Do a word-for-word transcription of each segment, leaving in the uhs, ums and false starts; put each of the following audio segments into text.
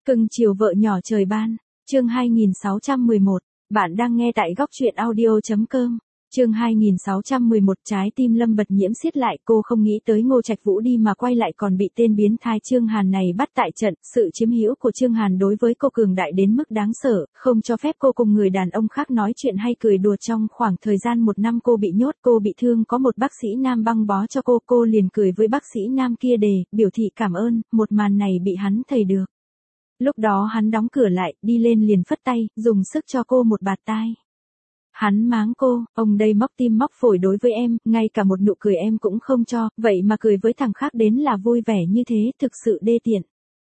Cưng chiều vợ nhỏ trời ban, chương hai nghìn sáu trăm mười một, bạn đang nghe tại góc truyện audio.com. Chương hai nghìn sáu trăm mười một, trái tim Lâm Bật Nhiễm siết lại, cô không nghĩ tới Ngô Trạch Vũ đi mà quay lại còn bị tên biến thái Trương Hàn này bắt tại trận, sự chiếm hữu của Trương Hàn đối với cô cường đại đến mức đáng sợ, không cho phép cô cùng người đàn ông khác nói chuyện hay cười đùa. Trong khoảng thời gian một năm cô bị nhốt, cô bị thương, có một bác sĩ nam băng bó cho cô, cô liền cười với bác sĩ nam kia để biểu thị cảm ơn, một màn này bị hắn thấy được. Lúc đó hắn đóng cửa lại, đi lên liền phất tay, dùng sức cho cô một bạt tai. Hắn máng cô, ông đây móc tim móc phổi đối với em, ngay cả một nụ cười em cũng không cho, vậy mà cười với thằng khác đến là vui vẻ như thế, thực sự đê tiện.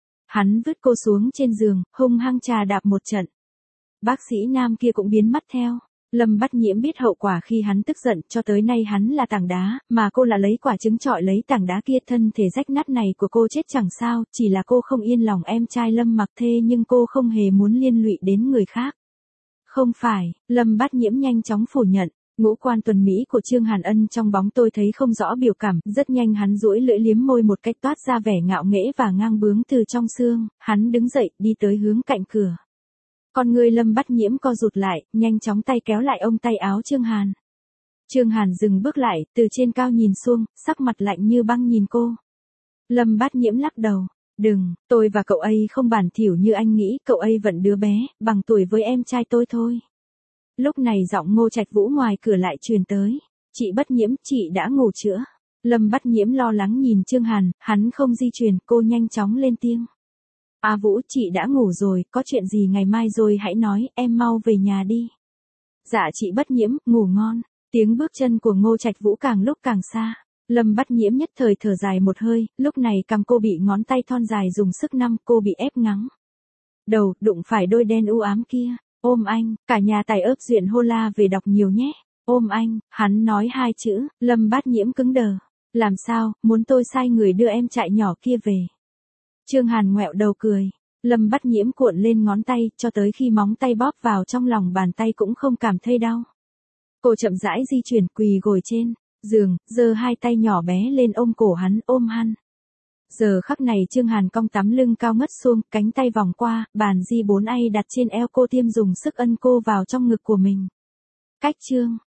Hắn vứt cô xuống trên giường, hung hăng trà đạp một trận. Bác sĩ nam kia cũng biến mắt theo. Lâm Bát Nhiễm biết hậu quả khi hắn tức giận, cho tới nay hắn là tảng đá, mà cô là lấy quả trứng trọi lấy tảng đá kia. Thân thể rách nát này của cô chết chẳng sao, chỉ là cô không yên lòng em trai Lâm Mặc Thê, nhưng cô không hề muốn liên lụy đến người khác. Không phải, Lâm Bát Nhiễm nhanh chóng phủ nhận. Ngũ quan tuần mỹ của Trương Hàn Ân trong bóng tôi thấy không rõ biểu cảm, rất nhanh hắn duỗi lưỡi liếm môi một cách toát ra vẻ ngạo nghễ và ngang bướng từ trong xương. Hắn đứng dậy, đi tới hướng cạnh cửa. Con người Lâm Bát Nhiễm co rụt lại, nhanh chóng tay kéo lại ống tay áo Trương Hàn. Trương Hàn dừng bước lại, từ trên cao nhìn xuống, sắc mặt lạnh như băng nhìn cô. Lâm Bát Nhiễm lắc đầu. Đừng, tôi và cậu ấy không bản thỉu như anh nghĩ, cậu ấy vẫn đứa bé, bằng tuổi với em trai tôi thôi. Lúc này giọng Ngô Trạch Vũ ngoài cửa lại truyền tới. Chị Bát Nhiễm, chị đã ngủ chưa? Lâm Bát Nhiễm lo lắng nhìn Trương Hàn, hắn không di chuyển, cô nhanh chóng lên tiếng. À Vũ, chị đã ngủ rồi, có chuyện gì ngày mai rồi hãy nói, em mau về nhà đi. Dạ chị Bát Nhiễm, ngủ ngon. Tiếng bước chân của Ngô Trạch Vũ càng lúc càng xa. Lâm Bát Nhiễm nhất thời thở dài một hơi, lúc này cằm cô bị ngón tay thon dài dùng sức nắm, cô bị ép ngắng. Đầu, đụng phải đôi đen u ám kia. Ôm anh, cả nhà tài ớp duyện hô la về đọc nhiều nhé. Ôm anh, hắn nói hai chữ, Lâm Bát Nhiễm cứng đờ. Làm sao, muốn tôi sai người đưa em trai nhỏ kia về. Trương Hàn ngoẹo đầu cười. Lâm Bát Nhiễm cuộn lên ngón tay, cho tới khi móng tay bóp vào trong lòng bàn tay cũng không cảm thấy đau. Cô chậm rãi di chuyển, quỳ gối trên giường, giơ hai tay nhỏ bé lên ôm cổ hắn, ôm hắn. Giờ khắc này Trương Hàn cong tắm lưng cao ngất xuông, cánh tay vòng qua, bàn di bốn A đặt trên eo cô, tiêm dùng sức ân cô vào trong ngực của mình. Cách chương